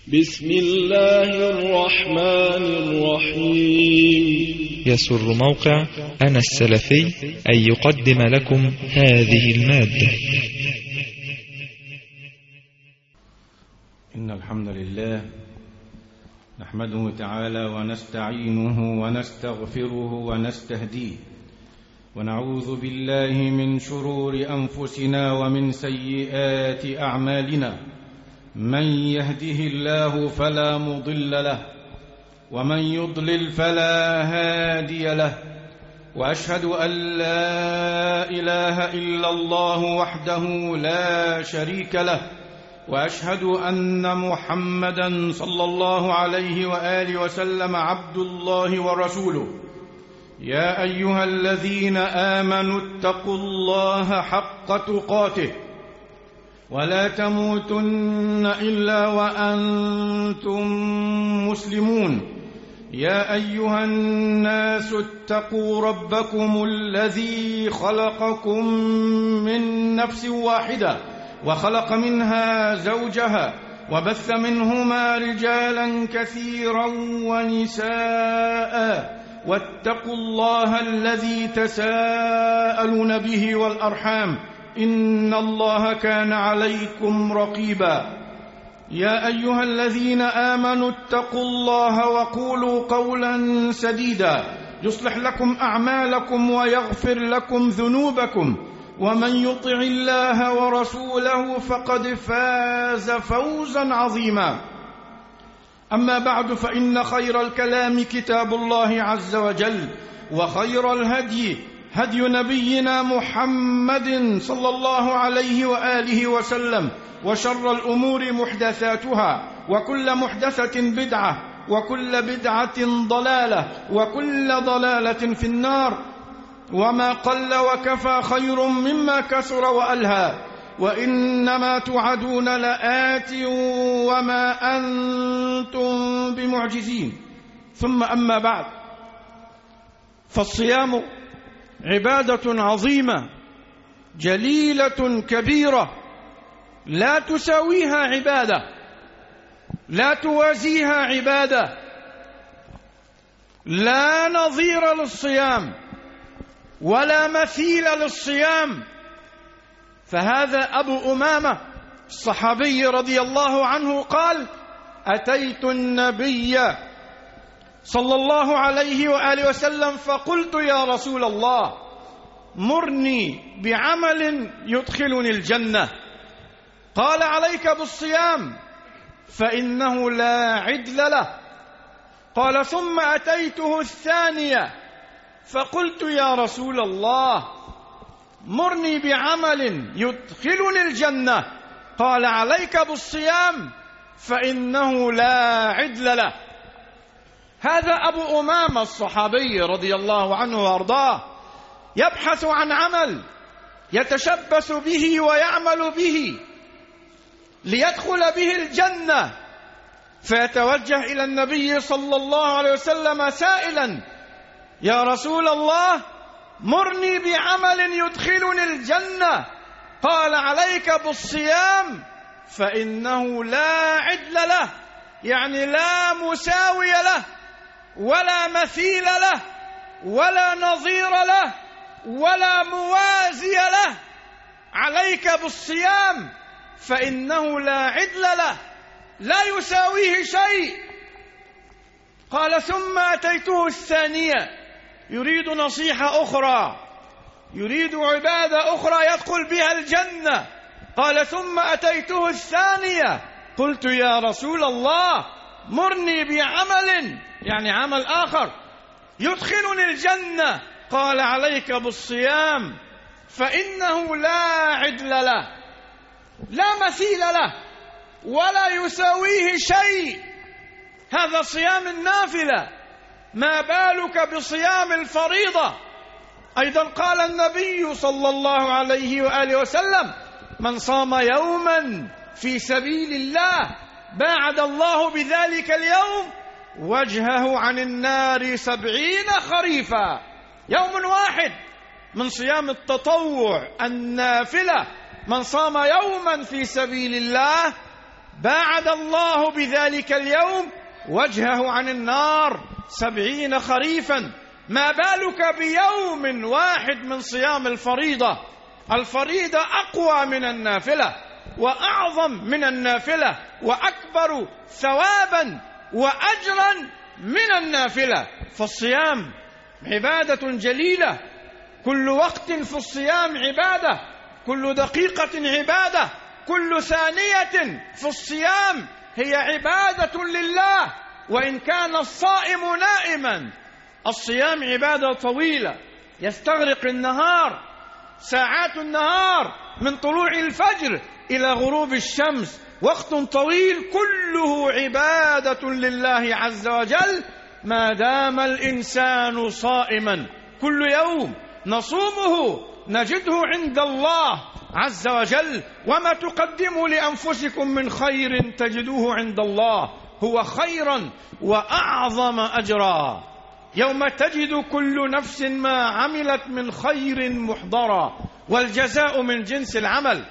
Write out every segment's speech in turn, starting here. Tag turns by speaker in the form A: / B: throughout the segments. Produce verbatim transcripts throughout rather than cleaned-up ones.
A: بسم الله الرحمن الرحيم.
B: يسر موقع أنا السلفي أن يقدم لكم هذه المادة.
C: إن الحمد لله نحمده تعالى ونستعينه ونستغفره ونستهديه، ونعوذ بالله من شرور أنفسنا ومن سيئات أعمالنا. من يهده الله فلا مضل له، ومن يضلل فلا هادي له، وأشهد أن لا إله إلا الله وحده لا شريك له، وأشهد أن محمدًا صلى الله عليه وآله وسلم عبد الله ورسوله. يا أيها الذين آمنوا اتقوا الله حق تقاته ولا تموتن إلا وأنتم مسلمون. يا أيها الناس اتقوا ربكم الذي خلقكم من نفس واحدة وخلق منها زوجها وبث منهما رجالا كثيرا ونساء، واتقوا الله الذي تساءلون به والأرحام إن الله كان عليكم رقيبا. يا أيها الذين آمنوا اتقوا الله وقولوا قولا سديدا يصلح لكم أعمالكم ويغفر لكم ذنوبكم، ومن يطع الله ورسوله فقد فاز فوزا عظيما. أما بعد، فإن خير الكلام كتاب الله عز وجل، وخير الهدي هدي نبينا محمد صلى الله عليه وآله وسلم، وشر الأمور محدثاتها، وكل محدثة بدعة، وكل بدعة ضلالة، وكل ضلالة في النار. وما قل وكفى خير مما كثر وألهى، وإنما توعدون لآت وما أنتم بمعجزين. ثم أما بعد، فالصيام عبادة عظيمة جليلة كبيرة لا تساويها عبادة، لا توازيها عبادة، لا نظير للصيام ولا مثيل للصيام. فهذا أبو أمامة الصحابي رضي الله عنه قال: أتيت النبي صلى الله عليه وآله وسلم فقلت: يا رسول الله، مرني بعمل يدخلني الجنة. قال: عليك بالصيام فإنه لا عدل له. قال: ثم أتيته الثانية فقلت: يا رسول الله، مرني بعمل يدخلني الجنة. قال: عليك بالصيام فإنه لا عدل له. هذا أبو أمامة الصحابي رضي الله عنه وأرضاه يبحث عن عمل يتشبث به ويعمل به ليدخل به الجنة، فيتوجه إلى النبي صلى الله عليه وسلم سائلا: يا رسول الله، مرني بعمل يدخلني الجنة. قال: عليك بالصيام فإنه لا عدل له، يعني لا مساوي له ولا مثيل له ولا نظير له ولا موازي له. عليك بالصيام فإنه لا عدل له، لا يساويه شيء. قال: ثم أتيته الثانية، يريد نصيحة أخرى، يريد عبادة أخرى يدخل بها الجنة. قال: ثم أتيته الثانية قلت: يا رسول الله، مرني بعمل، يعني عمل آخر، يدخلني الجنة. قال: عليك بالصيام فإنه لا عدل له، لا مثيل له ولا يساويه شيء. هذا صيام النافلة، ما بالك بصيام الفريضة؟ أيضا قال النبي صلى الله عليه وآله وسلم: من صام يوما في سبيل الله باعد الله بذلك اليوم وجهه عن النار سبعين خريفا. يوم واحد من صيام التطوع النافلة، من صام يوما في سبيل الله باعد الله بذلك اليوم وجهه عن النار سبعين خريفا. ما بالك بيوم واحد من صيام الفريضة؟ الفريضة أقوى من النافلة وأعظم من النافلة وأكبر ثوابا وأجرا من النافلة. فالصيام عبادة جليلة، كل وقت في الصيام عبادة، كل دقيقة عبادة، كل ثانية في الصيام هي عبادة لله وإن كان الصائم نائما. الصيام عبادة طويلة يستغرق النهار، ساعات النهار من طلوع الفجر إلى غروب الشمس، وقت طويل كله عبادة لله عز وجل ما دام الإنسان صائما. كل يوم نصومه نجده عند الله عز وجل، وما تقدموا لأنفسكم من خير تجدوه عند الله هو خيرا وأعظم أجرا. يوم تجد كل نفس ما عملت من خير محضرا، والجزاء من جنس العمل.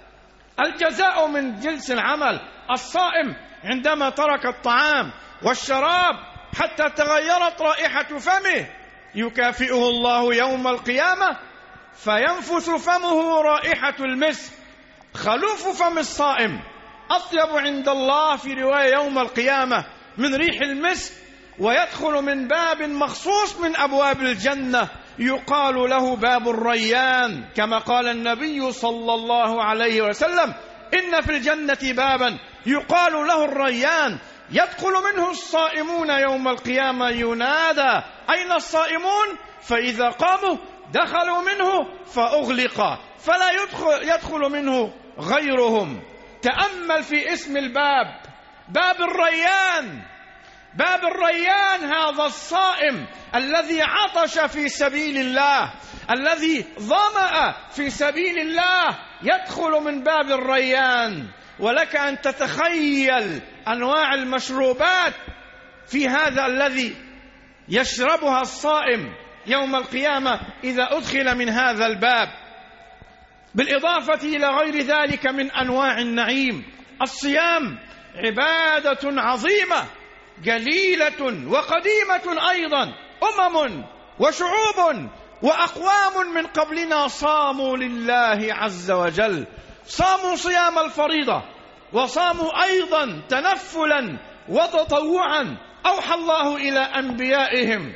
C: الجزاء من جنس العمل. الصائم عندما ترك الطعام والشراب حتى تغيرت رائحة فمه يكافئه الله يوم القيامة فينفث فمه رائحة المسك. خلوف فم الصائم أطيب عند الله في رواية يوم القيامة من ريح المسك، ويدخل من باب مخصوص من أبواب الجنة يقال له باب الريان، كما قال النبي صلى الله عليه وسلم: إن في الجنة بابا يقال له الريان يدخل منه الصائمون يوم القيامة ينادى: أين الصائمون؟ فإذا قاموا دخلوا منه فأغلق فلا يدخل, يدخل منه غيرهم. تأمل في اسم الباب، باب الريان. باب الريان هذا الصائم الذي عطش في سبيل الله، الذي ظمأ في سبيل الله، يدخل من باب الريان. ولك أن تتخيل أنواع المشروبات في هذا الذي يشربها الصائم يوم القيامة إذا أدخل من هذا الباب، بالإضافة إلى غير ذلك من أنواع النعيم. الصيام عبادة عظيمة جليلة وقديمة أيضا. أمم وشعوب وأقوام من قبلنا صاموا لله عز وجل، صاموا صيام الفريضة وصاموا أيضا تنفلا وتطوعا. أوحى الله إلى أنبيائهم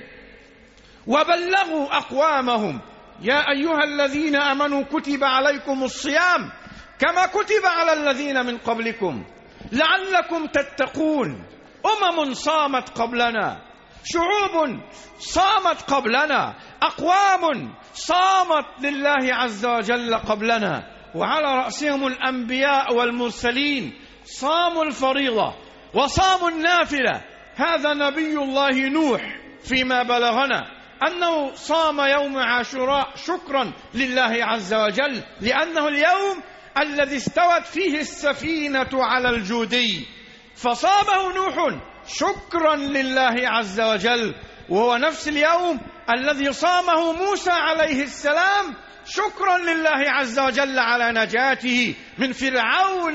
C: وبلغوا أقوامهم: يا أيها الذين آمنوا كتب عليكم الصيام كما كتب على الذين من قبلكم لعلكم تتقون. أمم صامت قبلنا، شعوب صامت قبلنا، أقوام صامت لله عز وجل قبلنا، وعلى رأسهم الأنبياء والمرسلين صاموا الفريضة وصاموا النافلة. هذا نبي الله نوح فيما بلغنا أنه صام يوم عاشوراء شكرا لله عز وجل، لأنه اليوم الذي استوت فيه السفينة على الجودي، فصامه نوح شكرا لله عز وجل، وهو نفس اليوم الذي صامه موسى عليه السلام شكرا لله عز وجل على نجاته من فرعون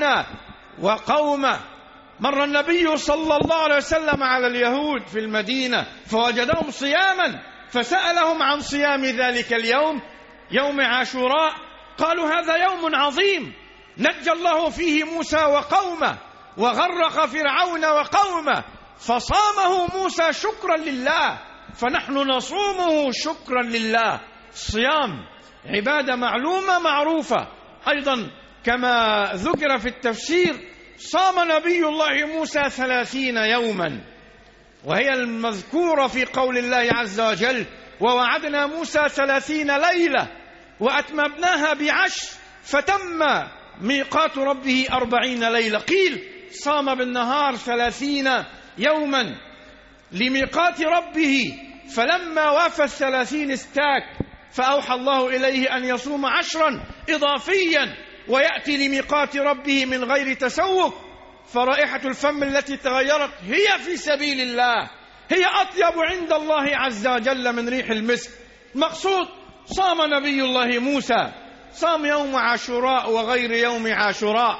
C: وقومه. مر النبي صلى الله عليه وسلم على اليهود في المدينة فوجدهم صياما، فسألهم عن صيام ذلك اليوم يوم عاشوراء، قالوا: هذا يوم عظيم نجى الله فيه موسى وقومه وغرق فرعون وقومه، فصامه موسى شكرا لله، فنحن نصومه شكرا لله. الصيام عبادة معلومة معروفة. أيضا كما ذكر في التفسير صام نبي الله موسى ثلاثين يوما، وهي المذكورة في قول الله عز وجل: ووعدنا موسى ثلاثين ليلة وأتممناها بعشر فتم ميقات ربه أربعين ليلة. قيل صام بالنهار ثلاثين يوما لميقات ربه، فلما وافى الثلاثين استاك، فأوحى الله إليه أن يصوم عشرا إضافيا ويأتي لميقات ربه من غير تسوق. فرائحة الفم التي تغيرت هي في سبيل الله، هي أطيب عند الله عز وجل من ريح المسك. مقصود صام نبي الله موسى، صام يوم عاشوراء وغير يوم عاشوراء.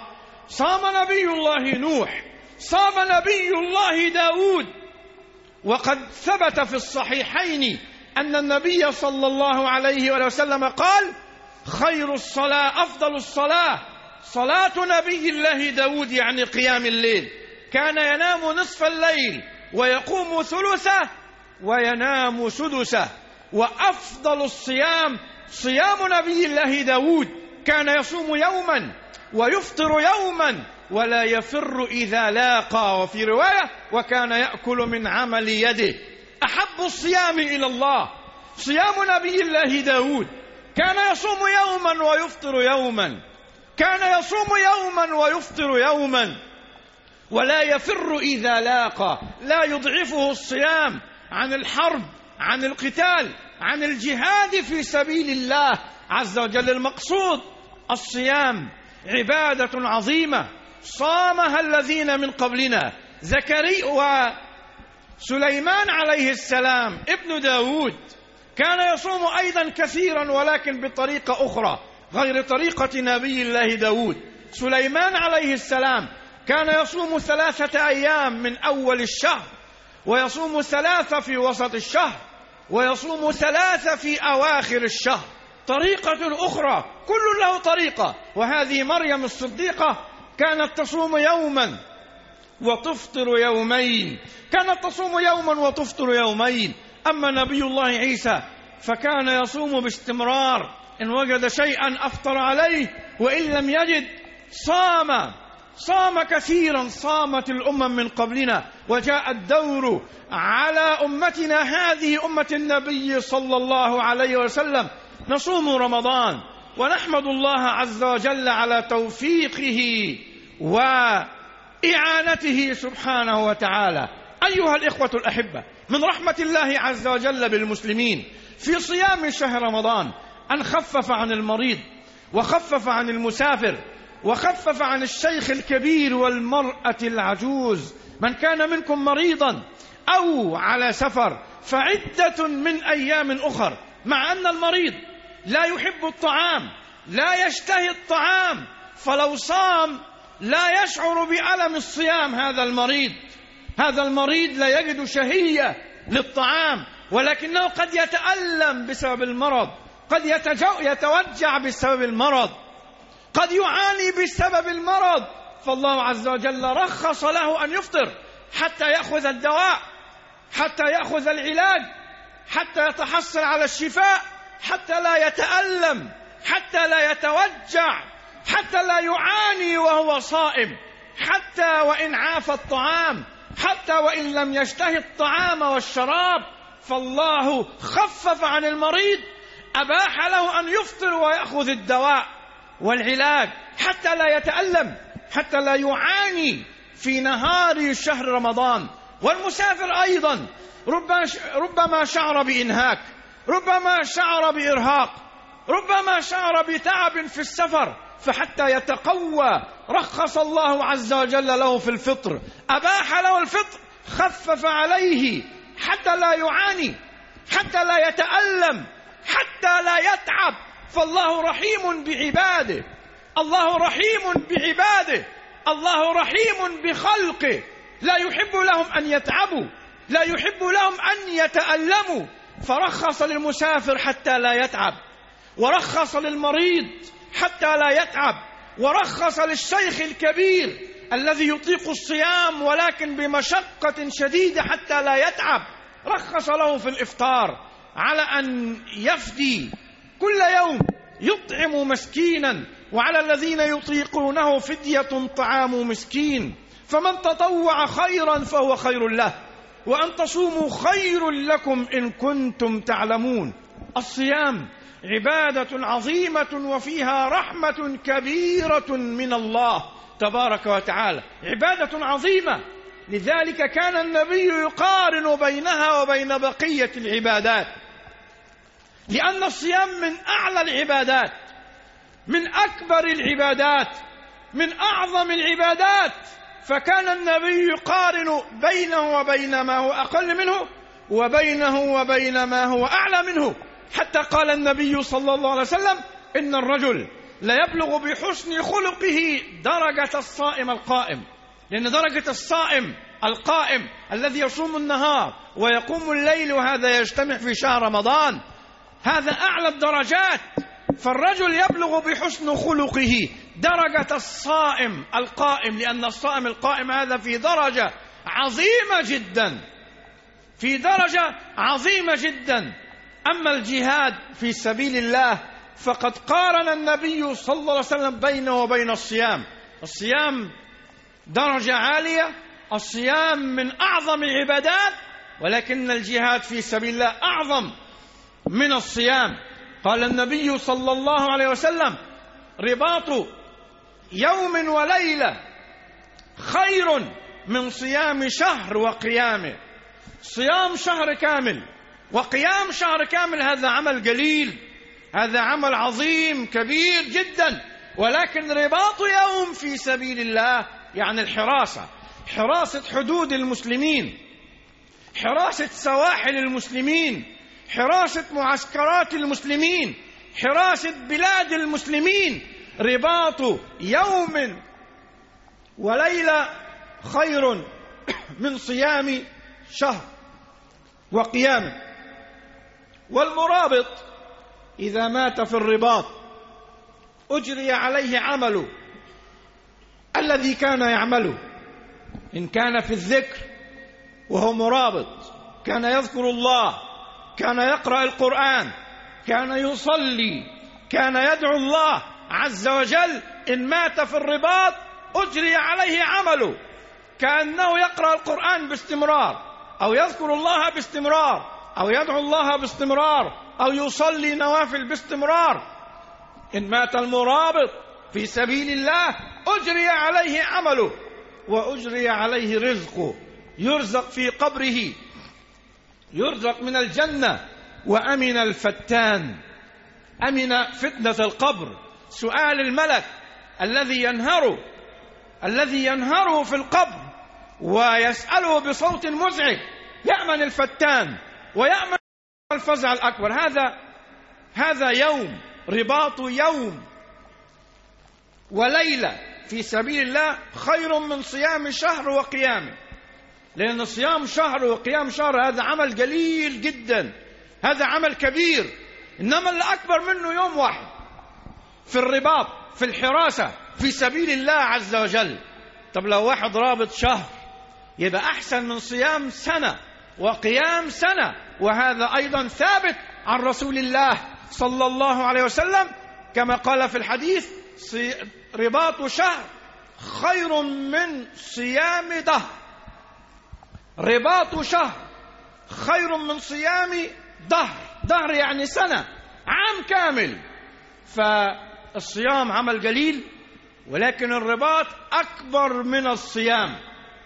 C: صام نبي الله نوح، صام نبي الله داود. وقد ثبت في الصحيحين أن النبي صلى الله عليه وسلم قال: خير الصلاة، أفضل الصلاة صلاة نبي الله داود، يعني قيام الليل. كان ينام نصف الليل ويقوم ثلثه وينام سدسه. وأفضل الصيام صيام نبي الله داود، كان يصوم يوما ويفطر يوما ولا يفر إذا لاقى، وفي رواية: وكان يأكل من عمل يده. أحب الصيام إلى الله صيام نبي الله داود، كان يصوم يوما ويفطر يوما، كان يصوم يوما ويفطر يوما ولا يفر إذا لاقى. لا يضعفه الصيام عن الحرب، عن القتال، عن الجهاد في سبيل الله عز وجل. المقصود الصيام عبادة عظيمة صامها الذين من قبلنا. زكريا وسليمان عليه السلام ابن داود كان يصوم أيضا كثيرا، ولكن بطريقة أخرى غير طريقة نبي الله داود. سليمان عليه السلام كان يصوم ثلاثة أيام من أول الشهر، ويصوم ثلاثة في وسط الشهر، ويصوم ثلاثة في أواخر الشهر. طريقة أخرى، كل له طريقة. وهذه مريم الصديقة كانت تصوم يوما وتفطر يومين، كانت تصوم يوما وتفطر يومين. أما نبي الله عيسى فكان يصوم باستمرار، إن وجد شيئا أفطر عليه، وإن لم يجد صام صام كثيرا. صامت الأمم من قبلنا، وجاء الدور على أمتنا هذه أمة النبي صلى الله عليه وسلم. نصوم رمضان ونحمد الله عز وجل على توفيقه وإعانته سبحانه وتعالى. أيها الإخوة الأحبة، من رحمة الله عز وجل بالمسلمين في صيام شهر رمضان أن خفف عن المريض، وخفف عن المسافر، وخفف عن الشيخ الكبير والمرأة العجوز. من كان منكم مريضا أو على سفر فعدة من أيام أخر. مع أن المريض لا يحب الطعام، لا يشتهي الطعام، فلو صام لا يشعر بألم الصيام. هذا المريض هذا المريض لا يجد شهية للطعام، ولكنه قد يتألم بسبب المرض، قد يتوجع بسبب المرض، قد يعاني بسبب المرض. فالله عز وجل رخص له أن يفطر حتى يأخذ الدواء، حتى يأخذ العلاج، حتى يتحصل على الشفاء، حتى لا يتألم، حتى لا يتوجع، حتى لا يعاني وهو صائم، حتى وإن عاف الطعام، حتى وإن لم يشتهي الطعام والشراب. فالله خفف عن المريض، أباح له أن يفطر ويأخذ الدواء والعلاج حتى لا يتألم، حتى لا يعاني في نهار شهر رمضان. والمسافر أيضا ربما شعر بإنهاك، ربما شعر بإرهاق، ربما شعر بتعب في السفر، فحتى يتقوى رخص الله عز وجل له في الفطر، أباح له الفطر، خفف عليه حتى لا يعاني، حتى لا يتألم، حتى لا يتعب. فالله رحيم بعباده، الله رحيم بعباده، الله رحيم بخلقه، لا يحب لهم أن يتعبوا، لا يحب لهم أن يتألموا. فرخص للمسافر حتى لا يتعب، ورخص للمريض حتى لا يتعب، ورخص للشيخ الكبير الذي يطيق الصيام ولكن بمشقة شديدة حتى لا يتعب، رخص له في الإفطار على أن يفدي كل يوم يطعم مسكينا، وعلى الذين يطيقونه فدية طعام مسكين. فمن تطوع خيرا فهو خير له، وأن تصوموا خير لكم إن كنتم تعلمون. الصيام عبادة عظيمة وفيها رحمة كبيرة من الله تبارك وتعالى، عبادة عظيمة. لذلك كان النبي يقارن بينها وبين بقية العبادات، لأن الصيام من أعلى العبادات، من أكبر العبادات، من أعظم العبادات. فكان النبي يقارن بينه وبين ما هو أقل منه، وبينه وبين ما هو أعلى منه، حتى قال النبي صلى الله عليه وسلم: إن الرجل ليبلغ بحسن خلقه درجة الصائم القائم، لأن درجة الصائم القائم الذي يصوم النهار ويقوم الليل وهذا يجتمع في شهر رمضان هذا أعلى الدرجات. فالرجل يبلغ بحسن خلقه درجة الصائم القائم، لأن الصائم القائم هذا في درجة عظيمة جدا، في درجة عظيمة جدا. أما الجهاد في سبيل الله فقد قارن النبي صلى الله عليه وسلم بينه وبين الصيام. الصيام درجة عالية، الصيام من أعظم العبادات، ولكن الجهاد في سبيل الله أعظم من الصيام. قال النبي صلى الله عليه وسلم: رباط يوم وليلة خير من صيام شهر وقيامه. صيام شهر كامل وقيام شهر كامل هذا عمل قليل، هذا عمل عظيم كبير جدا، ولكن رباط يوم في سبيل الله يعني الحراسة، حراسة حدود المسلمين، حراسة سواحل المسلمين، حراسة معسكرات المسلمين، حراسة بلاد المسلمين. رباط يوم وليلة خير من صيام شهر وقيامه. والمرابط إذا مات في الرباط أجري عليه عمله الذي كان يعمله. إن كان في الذكر وهو مرابط كان يذكر الله، كان يقرأ القرآن، كان يصلي، كان يدعو الله عز وجل، إن مات في الرباط أجري عليه عمله كأنه يقرأ القرآن باستمرار، أو يذكر الله باستمرار، أو يدعو الله باستمرار، أو يصلي نوافل باستمرار. إن مات المرابط في سبيل الله أجري عليه عمله وأجري عليه رزقه، يرزق في قبره، يرزق من الجنة. وأمن الفتان، أمن فتنة القبر، سؤال الملك الذي ينهره الذي ينهره في القبر ويسأله بصوت مزعج، يأمن الفتان ويأمن الفزع الأكبر. هذا هذا يوم رباط يوم وليلة في سبيل الله خير من صيام شهر وقيامه، لأن صيام شهر وقيام شهر هذا عمل قليل جدا، هذا عمل كبير. إنما اللي أكبر منه يوم واحد في الرباط، في الحراسة في سبيل الله عز وجل. طب لو واحد رابط شهر يبقى أحسن من صيام سنة وقيام سنة، وهذا أيضا ثابت عن رسول الله صلى الله عليه وسلم كما قال في الحديث: رباط شهر خير من صيام دهر. رباط شهر خير من صيام دهر، دهر يعني سنة، عام كامل. فالصيام عمل قليل، ولكن الرباط أكبر من الصيام.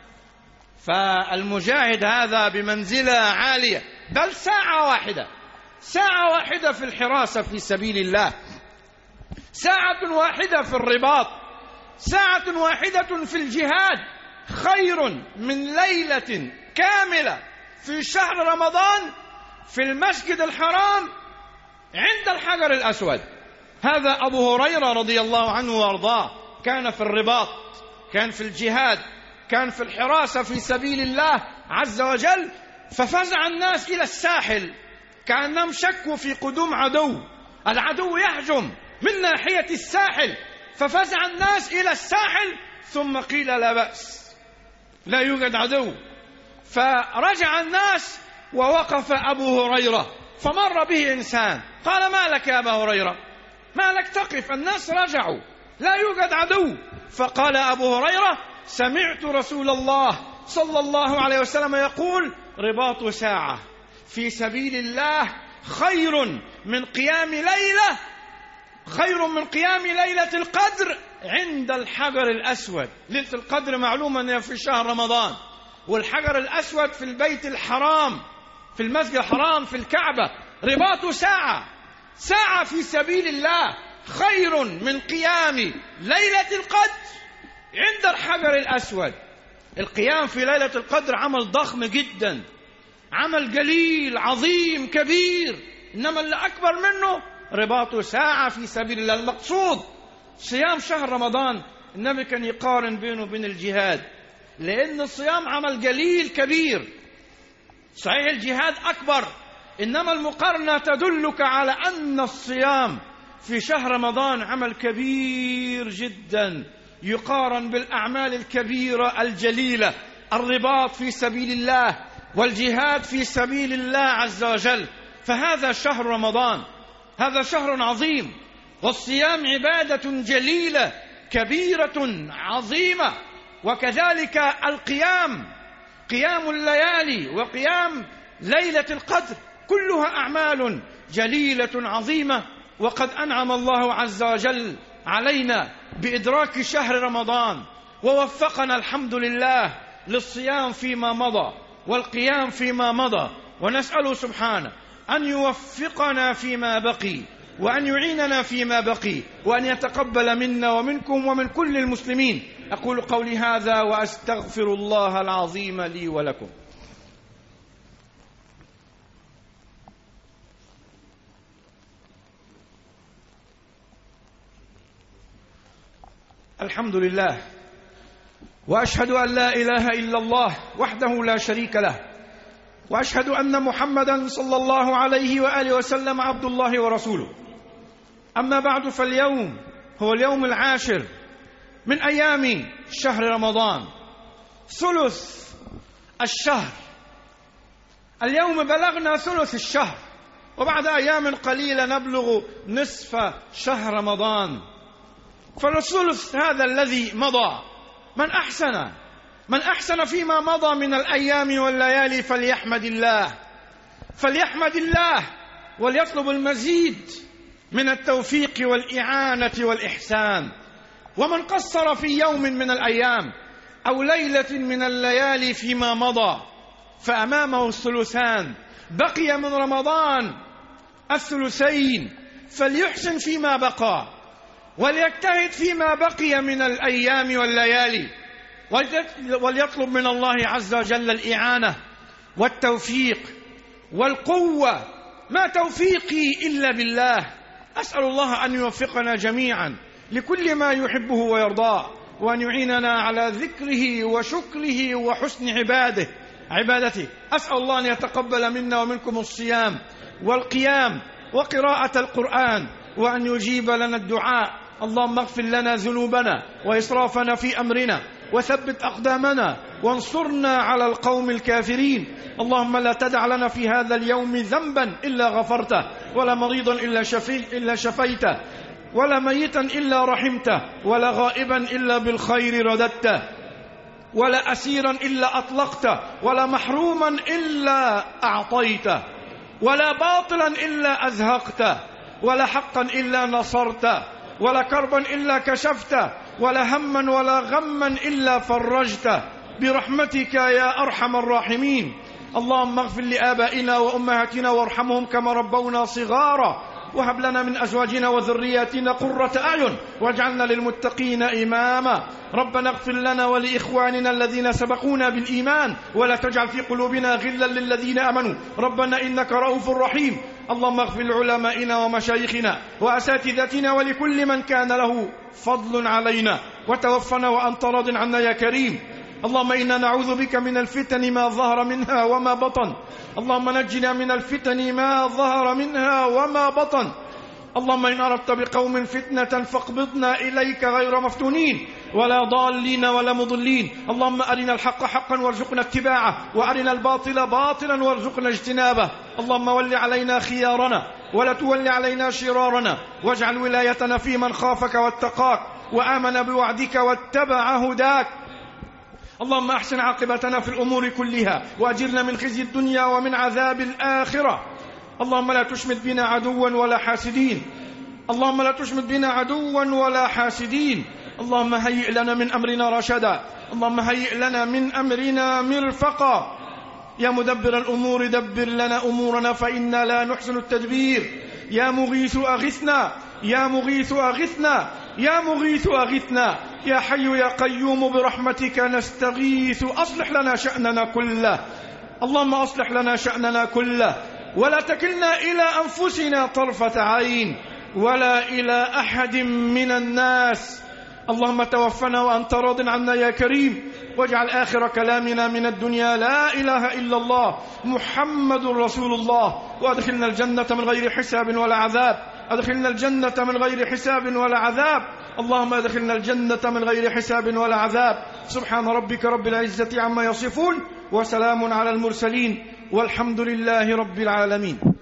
C: فالمجاهد هذا بمنزلة عالية، بل ساعة واحدة ساعة واحدة في الحراسة في سبيل الله، ساعة واحدة في الرباط، ساعة واحدة في الجهاد خير من ليلة كاملة في شهر رمضان في المسجد الحرام عند الحجر الأسود. هذا أبو هريرة رضي الله عنه وارضاه كان في الرباط، كان في الجهاد، كان في الحراسة في سبيل الله عز وجل. ففزع الناس إلى الساحل كأنهم شكوا في قدوم عدو، العدو يهجم من ناحية الساحل، ففزع الناس إلى الساحل، ثم قيل لا بأس، لا يوجد عدو. فرجع الناس ووقف أبو هريرة، فمر به إنسان قال: ما لك يا أبا هريرة، ما لك تقف؟ الناس رجعوا، لا يوجد عدو. فقال أبو هريرة: سمعت رسول الله صلى الله عليه وسلم يقول: رباط ساعة في سبيل الله خير من قيام ليلة، خير من قيام ليلة القدر عند الحجر الأسود. ليلة القدر معلومة أنها في شهر رمضان، والحجر الأسود في البيت الحرام، في المسجد الحرام، في الكعبة. رباط ساعة، ساعة في سبيل الله خير من قيام ليلة القدر عند الحجر الأسود. القيام في ليلة القدر عمل ضخم جدا، عمل قليل عظيم كبير، إنما اللي أكبر منه رباط ساعة في سبيل الله. المقصود صيام شهر رمضان النبي كان يقارن بينه وبين الجهاد، لأن الصيام عمل جليل كبير. صحيح الجهاد أكبر، إنما المقارنة تدلك على أن الصيام في شهر رمضان عمل كبير جدا يقارن بالأعمال الكبيرة الجليلة، الرباط في سبيل الله والجهاد في سبيل الله عز وجل. فهذا شهر رمضان، هذا شهر عظيم، والصيام عبادة جليلة كبيرة عظيمة، وكذلك القيام، قيام الليالي وقيام ليلة القدر، كلها أعمال جليلة عظيمة. وقد أنعم الله عز وجل علينا بإدراك شهر رمضان، ووفقنا الحمد لله للصيام فيما مضى والقيام فيما مضى، ونسأله سبحانه أن يوفقنا فيما بقي، وأن يعيننا فيما بقي، وأن يتقبل منا ومنكم ومن كل المسلمين. أقول قولي هذا وأستغفر الله العظيم لي ولكم. الحمد لله، وأشهد أن لا إله إلا الله وحده لا شريك له، وأشهد أن محمدا صلى الله عليه وآله وسلم عبد الله ورسوله. أما بعد، فاليوم هو اليوم العاشر من أيام شهر رمضان، ثلث الشهر. اليوم بلغنا ثلث الشهر، وبعد أيام قليلة نبلغ نصف شهر رمضان. فالثلث هذا الذي مضى، من أحسن من أحسن فيما مضى من الأيام والليالي فليحمد الله، فليحمد الله وليطلب المزيد من التوفيق والإعانة والإحسان. ومن قصر في يوم من الأيام أو ليلة من الليالي فيما مضى فأمامه الثلثان، بقي من رمضان الثلثين، فليحسن فيما بقى وليجتهد فيما بقي من الأيام والليالي، وليطلب من الله عز وجل الإعانة والتوفيق والقوة. ما توفيقي إلا بالله. أسأل الله أن يوفقنا جميعا لكل ما يحبه ويرضاه، وأن يعيننا على ذكره وشكره وحسن عباده عبادته. أسأل الله أن يتقبل منا ومنكم الصيام والقيام وقراءة القرآن، وأن يجيب لنا الدعاء. اللهم اغفر لنا ذنوبنا وإسرافنا في أمرنا، وثبت أقدامنا، وانصرنا على القوم الكافرين. اللهم لا تدع لنا في هذا اليوم ذنبا إلا غفرته، ولا مريضا إلا, شفي إلا شفيته، ولا ميتا إلا رحمته، ولا غائبا إلا بالخير رددته، ولا أسيرا إلا أطلقته، ولا محروما إلا أعطيته، ولا باطلا إلا أزهقته، ولا حقا إلا نصرته، ولا كربا إلا كشفته، ولا هما ولا غما إلا فرجته، برحمتك يا أرحم الراحمين. اللهم اغفر لآبائنا وأمهاتنا وارحمهم كما ربونا صغارا، وهب لنا من أزواجنا وذرياتنا قرة أعين، واجعلنا للمتقين إماما. ربنا اغفر لنا ولإخواننا الذين سبقونا بالإيمان، ولا تجعل في قلوبنا غلا للذين آمنوا ربنا إنك رؤوف رحيم. اللهم اغفر لعلمائنا ومشايخنا وأساتذتنا ولكل من كان له فضل علينا، وتوفنا وأنت راض عنا يا كريم. اللهم إنا نعوذ بك من الفتن ما ظهر منها وما بطن، اللهم نجنا من الفتن ما ظهر منها وما بطن. اللهم إن أردت بقوم فتنة فاقبضنا إليك غير مفتونين ولا ضالين ولا مضلين. اللهم أرنا الحق حقا وارزقنا اتباعه، وأرنا الباطل باطلا وارزقنا اجتنابه. اللهم ول علينا خيارنا ولا تول علينا شرارنا، واجعل ولايتنا في من خافك واتقاك وآمن بوعدك واتبع هداك. اللهم أحسن عاقبتنا في الأمور كلها، وأجرنا من خزي الدنيا ومن عذاب الآخرة. اللهم لا تشمت بنا عدوا ولا حاسدين، اللهم لا تشمت بنا عدوا ولا حاسدين. اللهم هيئ لنا من أمرنا رشدا، اللهم هيئ لنا من أمرنا مرفقا. يا مدبر الأمور دبر لنا أمورنا فإنا لا نحسن التدبير. يا مغيث أغثنا، يا مغيث أغثنا، يا مغيث أغثنا. يا حي يا قيوم برحمتك نستغيث، أصلح لنا شأننا كله. اللهم أصلح لنا شأننا كله، ولا تكلنا إلى أنفسنا طرفة عين. ولا إلى أحد من الناس. اللهم توفنا وأنت راض عنا يا كريم، واجعل آخر كلامنا من الدنيا لا إله إلا الله محمد رسول الله، وأدخلنا الجنة من غير حساب ولا عذاب. أدخلنا الجنة من غير حساب ولا عذاب. اللهم أدخلنا الجنة من غير حساب ولا عذاب. سبحان ربك رب العزة عما يصفون، وسلام على المرسلين، والحمد لله رب العالمين.